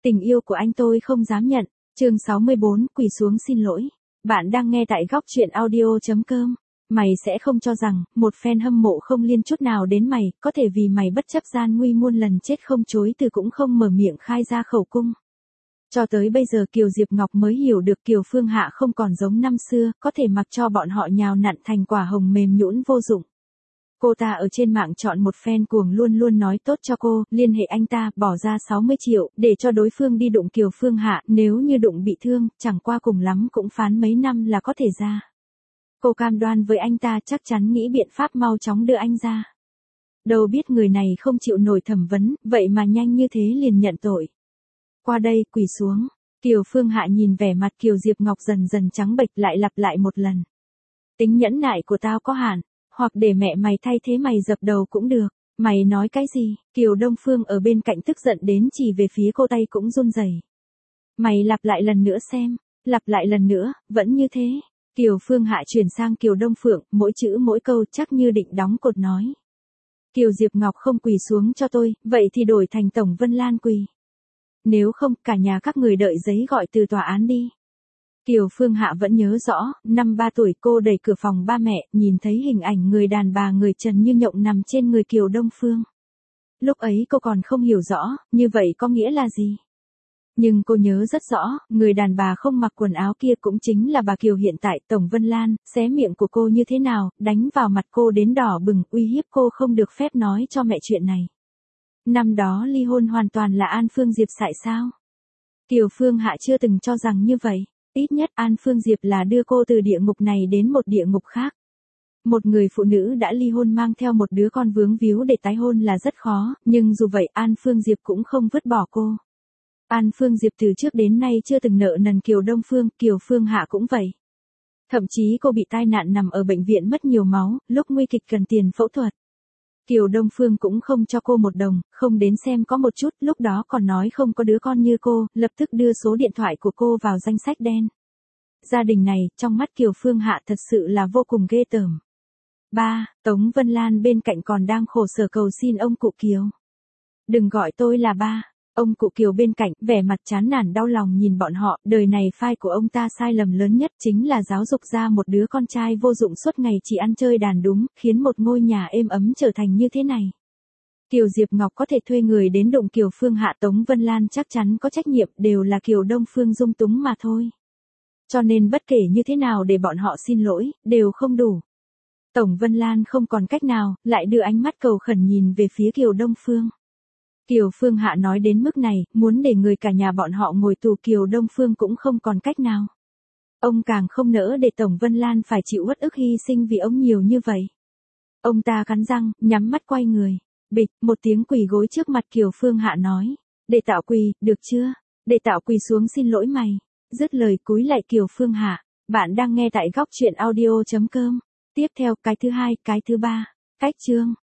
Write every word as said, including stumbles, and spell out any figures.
Tình yêu của anh tôi không dám nhận. Chương sáu mươi bốn, quỳ xuống xin lỗi. Bạn đang nghe tại góc truyện audio chấm com. Mày sẽ không cho rằng, một fan hâm mộ không liên chút nào đến mày, có thể vì mày bất chấp gian nguy muôn lần chết không chối từ cũng không mở miệng khai ra khẩu cung. Cho tới bây giờ Kiều Diệp Ngọc mới hiểu được Kiều Phương Hạ không còn giống năm xưa, có thể mặc cho bọn họ nhào nặn thành quả hồng mềm nhũn vô dụng. Cô ta ở trên mạng chọn một fan cuồng luôn luôn nói tốt cho cô, liên hệ anh ta, bỏ ra sáu mươi triệu, để cho đối phương đi đụng Kiều Phương Hạ, nếu như đụng bị thương, chẳng qua cùng lắm cũng phán mấy năm là có thể ra. Cô cam đoan với anh ta chắc chắn nghĩ biện pháp mau chóng đưa anh ra. Đâu biết người này không chịu nổi thẩm vấn, vậy mà nhanh như thế liền nhận tội. Qua đây, quỳ xuống. Kiều Phương Hạ nhìn vẻ mặt Kiều Diệp Ngọc dần dần trắng bệch lại lặp lại một lần. Tính nhẫn nại của tao có hạn, hoặc để mẹ mày thay thế mày dập đầu cũng được. Mày nói cái gì? Kiều Đông Phương ở bên cạnh tức giận đến chỉ về phía cô tay cũng run rẩy. Mày lặp lại lần nữa xem. Lặp lại lần nữa, vẫn như thế. Kiều Phương Hạ chuyển sang Kiều Đông Phượng, mỗi chữ mỗi câu chắc như định đóng cột nói. Kiều Diệp Ngọc không quỳ xuống cho tôi, vậy thì đổi thành Tổng Vân Lan quỳ. Nếu không, cả nhà các người đợi giấy gọi từ tòa án đi. Kiều Phương Hạ vẫn nhớ rõ, năm ba tuổi cô đẩy cửa phòng ba mẹ, nhìn thấy hình ảnh người đàn bà người trần như nhộng nằm trên người Kiều Đông Phương. Lúc ấy cô còn không hiểu rõ, như vậy có nghĩa là gì? Nhưng cô nhớ rất rõ, người đàn bà không mặc quần áo kia cũng chính là bà Kiều hiện tại, Tổng Vân Lan, xé miệng của cô như thế nào, đánh vào mặt cô đến đỏ bừng, uy hiếp cô không được phép nói cho mẹ chuyện này. Năm đó ly hôn hoàn toàn là An Phương Diệp xại sao? Kiều Phương Hạ chưa từng cho rằng như vậy. Ít nhất An Phương Diệp là đưa cô từ địa ngục này đến một địa ngục khác. Một người phụ nữ đã ly hôn mang theo một đứa con vướng víu để tái hôn là rất khó, nhưng dù vậy An Phương Diệp cũng không vứt bỏ cô. An Phương Diệp từ trước đến nay chưa từng nợ nần Kiều Đông Phương, Kiều Phương Hạ cũng vậy. Thậm chí cô bị tai nạn nằm ở bệnh viện mất nhiều máu, lúc nguy kịch cần tiền phẫu thuật. Kiều Đông Phương cũng không cho cô một đồng, không đến xem có một chút, lúc đó còn nói không có đứa con như cô, lập tức đưa số điện thoại của cô vào danh sách đen. Gia đình này, trong mắt Kiều Phương Hạ thật sự là vô cùng ghê tởm. ba. Tống Vân Lan bên cạnh còn đang khổ sở cầu xin ông cụ Kiều. Đừng gọi tôi là ba. Ông cụ Kiều bên cạnh, vẻ mặt chán nản đau lòng nhìn bọn họ, đời này phai của ông ta sai lầm lớn nhất chính là giáo dục ra một đứa con trai vô dụng suốt ngày chỉ ăn chơi đàn đúng, khiến một ngôi nhà êm ấm trở thành như thế này. Kiều Diệp Ngọc có thể thuê người đến đụng Kiều Phương Hạ, Tống Vân Lan chắc chắn có trách nhiệm, đều là Kiều Đông Phương dung túng mà thôi. Cho nên bất kể như thế nào để bọn họ xin lỗi, đều không đủ. Tổng Vân Lan không còn cách nào, lại đưa ánh mắt cầu khẩn nhìn về phía Kiều Đông Phương. Kiều Phương Hạ nói đến mức này, muốn để người cả nhà bọn họ ngồi tù, Kiều Đông Phương cũng không còn cách nào. Ông càng không nỡ để Tổng Vân Lan phải chịu uất ức hy sinh vì ông nhiều như vậy. Ông ta cắn răng, nhắm mắt quay người. Bịch, một tiếng quỳ gối trước mặt Kiều Phương Hạ nói. Để Tạo quỳ, được chưa? Để Tạo quỳ xuống xin lỗi mày. Dứt lời cúi lại Kiều Phương Hạ. Bạn đang nghe tại góc truyện audio chấm com. Tiếp theo, cái thứ hai, cái thứ ba. Cách chương.